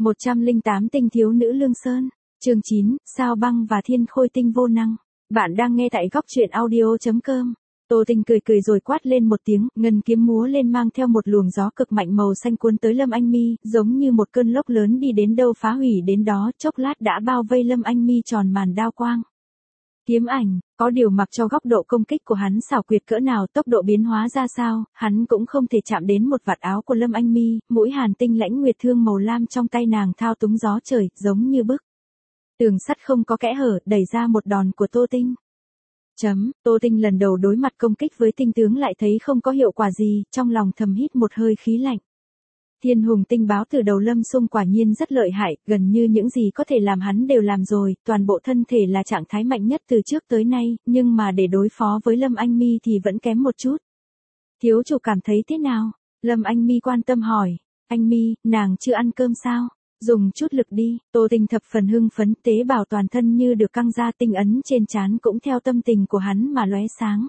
108 tinh thiếu nữ Lương Sơn. Chương 9, Sao Băng và Thiên Khôi tinh vô năng. Bạn đang nghe tại góc truyện audio.com. Tô Tinh cười cười rồi quát lên một tiếng, ngân kiếm múa lên mang theo một luồng gió cực mạnh màu xanh cuốn tới Lâm Anh Mi, giống như một cơn lốc lớn đi đến đâu phá hủy đến đó, chốc lát đã bao vây Lâm Anh Mi tròn màn đao quang. Kiếm ảnh, có điều mặc cho góc độ công kích của hắn xảo quyệt cỡ nào, tốc độ biến hóa ra sao, hắn cũng không thể chạm đến một vạt áo của Lâm Anh Mi, mũi hàn tinh lãnh nguyệt thương màu lam trong tay nàng thao túng gió trời, giống như bức tường sắt không có kẽ hở, đẩy ra một đòn của Tô Tinh. Tô Tinh lần đầu đối mặt công kích với tinh tướng lại thấy không có hiệu quả gì, trong lòng thầm hít một hơi khí lạnh. Thiên hùng tinh báo từ đầu Lâm Xung quả nhiên rất lợi hại, gần như những gì có thể làm hắn đều làm rồi, toàn bộ thân thể là trạng thái mạnh nhất từ trước tới nay, nhưng mà để đối phó với Lâm Anh Mi thì vẫn kém một chút. Thiếu chủ cảm thấy thế nào? Lâm Anh Mi quan tâm hỏi. Anh Mi, nàng chưa ăn cơm sao? Dùng chút lực đi. Tô Tinh thập phần hưng phấn, tế bào toàn thân như được căng ra, tinh ấn trên trán cũng theo tâm tình của hắn mà lóe sáng.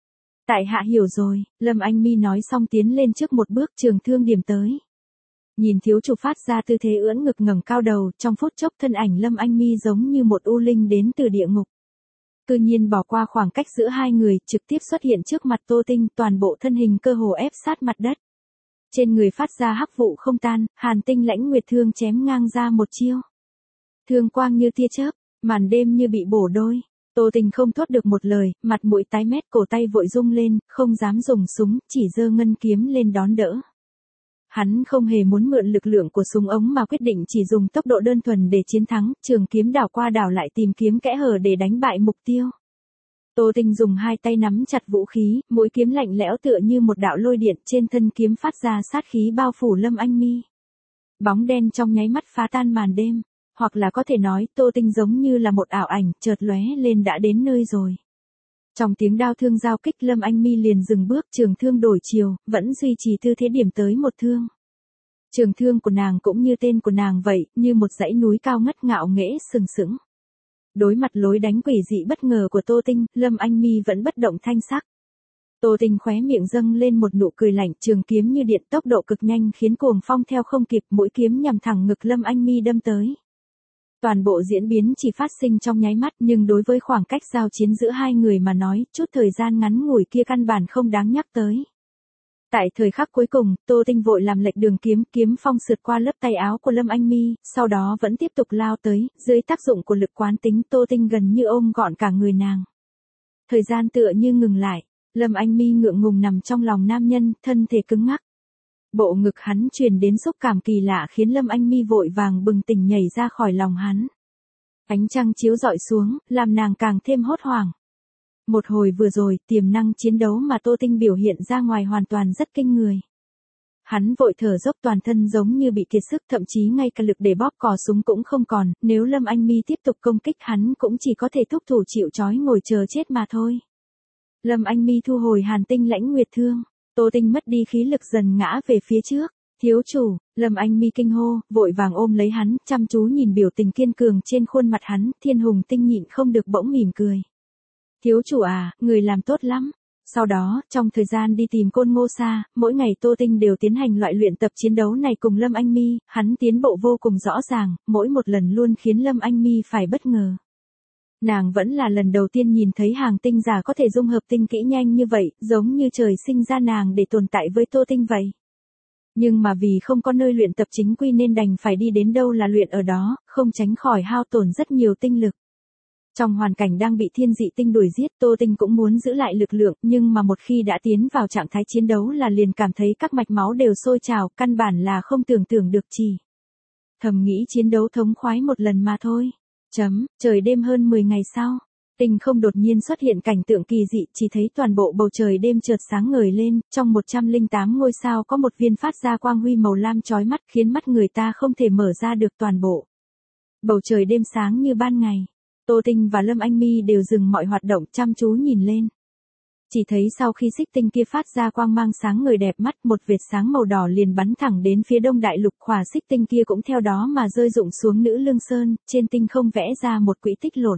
Tại hạ hiểu rồi, Lâm Anh Mi nói xong tiến lên trước một bước, trường thương điểm tới. Nhìn thiếu chủ phát ra tư thế ưỡn ngực ngẩng cao đầu, trong phút chốc thân ảnh Lâm Anh Mi giống như một u linh đến từ địa ngục. Tự nhiên bỏ qua khoảng cách giữa hai người, trực tiếp xuất hiện trước mặt Tô Tinh, toàn bộ thân hình cơ hồ ép sát mặt đất. Trên người phát ra hắc vụ không tan, hàn tinh lãnh nguyệt thương chém ngang ra một chiêu. Thương quang như tia chớp, màn đêm như bị bổ đôi. Tô Tinh không thốt được một lời, mặt mũi tái mét, cổ tay vội rung lên, không dám dùng súng, chỉ giơ ngân kiếm lên đón đỡ. Hắn không hề muốn mượn lực lượng của súng ống mà quyết định chỉ dùng tốc độ đơn thuần để chiến thắng, trường kiếm đảo qua đảo lại tìm kiếm kẽ hở để đánh bại mục tiêu. Tô Tinh dùng hai tay nắm chặt vũ khí, mũi kiếm lạnh lẽo tựa như một đạo lôi điện, trên thân kiếm phát ra sát khí bao phủ Lâm Anh Mi. Bóng đen trong nháy mắt phá tan màn đêm, hoặc là có thể nói Tô Tinh giống như là một ảo ảnh, chợt lóe lên đã đến nơi rồi. Trong tiếng đao thương giao kích, Lâm Anh Mi liền dừng bước, trường thương đổi chiều, vẫn duy trì tư thế điểm tới một thương. Trường thương của nàng cũng như tên của nàng vậy, như một dãy núi cao ngất ngạo nghễ sừng sững. Đối mặt lối đánh quỷ dị bất ngờ của Tô Tinh, Lâm Anh Mi vẫn bất động thanh sắc. Tô Tinh khóe miệng dâng lên một nụ cười lạnh, trường kiếm như điện, tốc độ cực nhanh khiến cuồng phong theo không kịp, mũi kiếm nhằm thẳng ngực Lâm Anh Mi đâm tới. Toàn bộ diễn biến chỉ phát sinh trong nháy mắt, nhưng đối với khoảng cách giao chiến giữa hai người mà nói, chút thời gian ngắn ngủi kia căn bản không đáng nhắc tới. Tại thời khắc cuối cùng, Tô Tinh vội làm lệch đường kiếm, kiếm phong sượt qua lớp tay áo của Lâm Anh Mi, sau đó vẫn tiếp tục lao tới, dưới tác dụng của lực quán tính, Tô Tinh gần như ôm gọn cả người nàng. Thời gian tựa như ngừng lại, Lâm Anh Mi ngượng ngùng nằm trong lòng nam nhân, thân thể cứng ngắc. Bộ ngực hắn truyền đến xúc cảm kỳ lạ khiến Lâm Anh Mi vội vàng bừng tỉnh nhảy ra khỏi lòng hắn. Ánh trăng chiếu rọi xuống, làm nàng càng thêm hốt hoảng. Một hồi vừa rồi, tiềm năng chiến đấu mà Tô Tinh biểu hiện ra ngoài hoàn toàn rất kinh người. Hắn vội thở dốc, toàn thân giống như bị kiệt sức, thậm chí ngay cả lực để bóp cò súng cũng không còn, nếu Lâm Anh Mi tiếp tục công kích hắn cũng chỉ có thể thúc thủ chịu trói ngồi chờ chết mà thôi. Lâm Anh Mi thu hồi hàn tinh lãnh nguyệt thương, Tô Tinh mất đi khí lực dần ngã về phía trước. Thiếu chủ, Lâm Anh Mi kinh hô, vội vàng ôm lấy hắn, chăm chú nhìn biểu tình kiên cường trên khuôn mặt hắn, Thiên Hùng Tinh nhịn không được bỗng mỉm cười. Thiếu chủ à, người làm tốt lắm. Sau đó, trong thời gian đi tìm Côn Ngô Sa, mỗi ngày Tô Tinh đều tiến hành loại luyện tập chiến đấu này cùng Lâm Anh Mi, hắn tiến bộ vô cùng rõ ràng, mỗi một lần luôn khiến Lâm Anh Mi phải bất ngờ. Nàng vẫn là lần đầu tiên nhìn thấy hàng tinh giả có thể dung hợp tinh kỹ nhanh như vậy, giống như trời sinh ra nàng để tồn tại với Tô Tinh vậy. Nhưng mà vì không có nơi luyện tập chính quy nên đành phải đi đến đâu là luyện ở đó, không tránh khỏi hao tổn rất nhiều tinh lực. Trong hoàn cảnh đang bị thiên dị tinh đuổi giết, Tô Tinh cũng muốn giữ lại lực lượng, nhưng mà một khi đã tiến vào trạng thái chiến đấu là liền cảm thấy các mạch máu đều sôi trào, căn bản là không tưởng tượng được chỉ. Thầm nghĩ chiến đấu thống khoái một lần mà thôi. Trời đêm hơn 10 ngày sau, tinh không đột nhiên xuất hiện cảnh tượng kỳ dị, chỉ thấy toàn bộ bầu trời đêm chợt sáng ngời lên, trong 108 ngôi sao có một viên phát ra quang huy màu lam chói mắt khiến mắt người ta không thể mở ra được toàn bộ. Bầu trời đêm sáng như ban ngày. Tô Tinh và Lâm Anh Mi đều dừng mọi hoạt động chăm chú nhìn lên. Chỉ thấy sau khi xích tinh kia phát ra quang mang sáng ngời đẹp mắt, một vệt sáng màu đỏ liền bắn thẳng đến phía đông đại lục, khỏa xích tinh kia cũng theo đó mà rơi rụng xuống nữ Lương Sơn, trên tinh không vẽ ra một quỹ tích lộn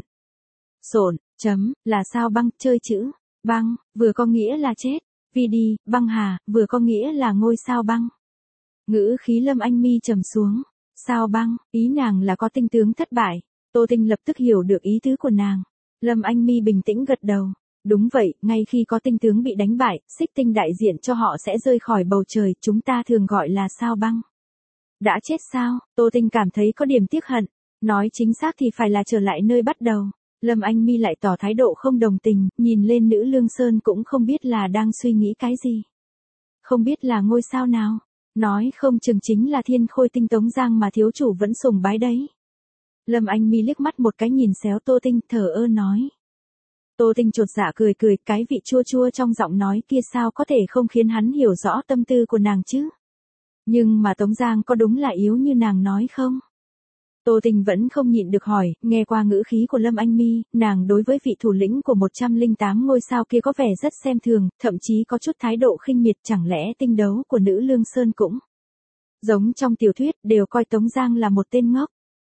xộn, là sao băng, chơi chữ, băng, vừa có nghĩa là chết, vì đi, băng hà, vừa có nghĩa là ngôi sao băng. Ngữ khí Lâm Anh Mi trầm xuống. Sao Băng, ý nàng là có tinh tướng thất bại. Tô Tinh lập tức hiểu được ý tứ của nàng. Lâm Anh Mi bình tĩnh gật đầu. Đúng vậy, ngay khi có tinh tướng bị đánh bại, xích tinh đại diện cho họ sẽ rơi khỏi bầu trời, chúng ta thường gọi là sao băng. Đã chết sao? Tô Tinh cảm thấy có điểm tiếc hận. Nói chính xác thì phải là trở lại nơi bắt đầu. Lâm Anh Mi lại tỏ thái độ không đồng tình, nhìn lên nữ Lương Sơn cũng không biết là đang suy nghĩ cái gì. Không biết là ngôi sao nào. Nói không chừng chính là thiên khôi tinh Tống Giang mà thiếu chủ vẫn sùng bái đấy. Lâm Anh Mi liếc mắt một cái nhìn xéo Tô Tinh, thở ơ nói. Tô Tinh chột dạ cười cười, cái vị chua chua trong giọng nói kia sao có thể không khiến hắn hiểu rõ tâm tư của nàng chứ. Nhưng mà Tống Giang có đúng là yếu như nàng nói không? Tô Tinh vẫn không nhịn được hỏi, nghe qua ngữ khí của Lâm Anh Mi, nàng đối với vị thủ lĩnh của 108 ngôi sao kia có vẻ rất xem thường, thậm chí có chút thái độ khinh miệt, chẳng lẽ tinh đấu của nữ Lương Sơn cũng giống trong tiểu thuyết, đều coi Tống Giang là một tên ngốc.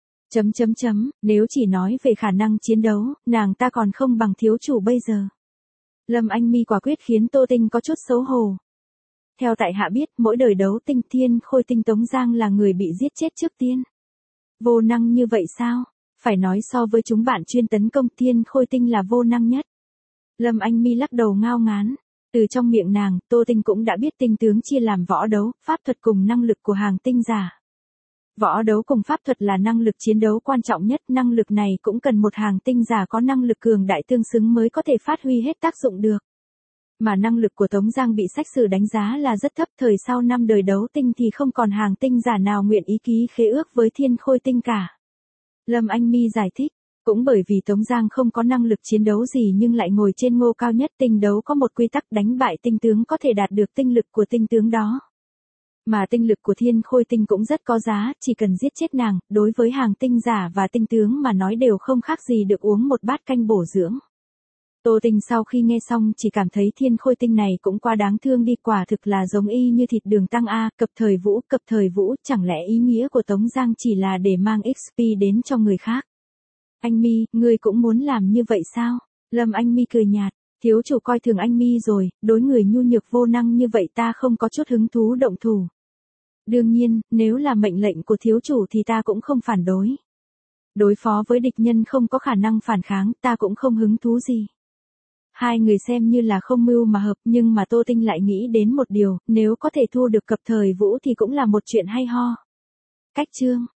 Nếu chỉ nói về khả năng chiến đấu, nàng ta còn không bằng thiếu chủ bây giờ. Lâm Anh Mi quả quyết khiến Tô Tinh có chút xấu hổ. Theo tại hạ biết, mỗi đời đấu tinh thiên khôi tinh Tống Giang là người bị giết chết trước tiên. Vô năng như vậy sao? Phải nói so với chúng bạn chuyên tấn công thiên khôi tinh là vô năng nhất. Lâm Anh Mi lắc đầu ngao ngán. Từ trong miệng nàng, Tô Tinh cũng đã biết tinh tướng chia làm võ đấu, pháp thuật cùng năng lực của hàng tinh giả. Võ đấu cùng pháp thuật là năng lực chiến đấu quan trọng nhất, năng lực này cũng cần một hàng tinh giả có năng lực cường đại tương xứng mới có thể phát huy hết tác dụng được. Mà năng lực của Tống Giang bị sách sử đánh giá là rất thấp, thời sau 5 đời đấu tinh thì không còn hàng tinh giả nào nguyện ý ký khế ước với thiên khôi tinh cả. Lâm Anh Mi giải thích, cũng bởi vì Tống Giang không có năng lực chiến đấu gì nhưng lại ngồi trên ngô cao nhất, tinh đấu có một quy tắc đánh bại tinh tướng có thể đạt được tinh lực của tinh tướng đó. Mà tinh lực của thiên khôi tinh cũng rất có giá, chỉ cần giết chết nàng, đối với hàng tinh giả và tinh tướng mà nói đều không khác gì được uống một bát canh bổ dưỡng. Tô Tinh sau khi nghe xong chỉ cảm thấy thiên khôi tinh này cũng quá đáng thương đi, quả thực là giống y như thịt đường tăng A, cập thời vũ, chẳng lẽ ý nghĩa của Tống Giang chỉ là để mang XP đến cho người khác. Anh Mi, ngươi cũng muốn làm như vậy sao? Lâm Anh Mi cười nhạt, thiếu chủ coi thường anh Mi rồi, đối người nhu nhược vô năng như vậy ta không có chút hứng thú động thủ. Đương nhiên, nếu là mệnh lệnh của thiếu chủ thì ta cũng không phản đối. Đối phó với địch nhân không có khả năng phản kháng, ta cũng không hứng thú gì. Hai người xem như là không mưu mà hợp, nhưng mà Tô Tinh lại nghĩ đến một điều, nếu có thể thu được cập thời vũ thì cũng là một chuyện hay ho. Cách chương